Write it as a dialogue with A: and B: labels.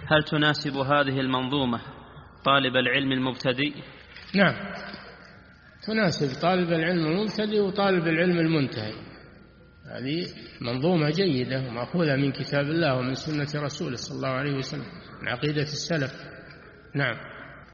A: هل تناسب هذه المنظومة طالب العلم المبتدئ؟
B: نعم، تناسب طالب العلم المبتدئ وطالب العلم المنتهي. هذه منظومة جيدة ومأخوذة من كتاب الله ومن سنة رسوله صلى الله عليه وسلم، من عقيدة السلف. نعم.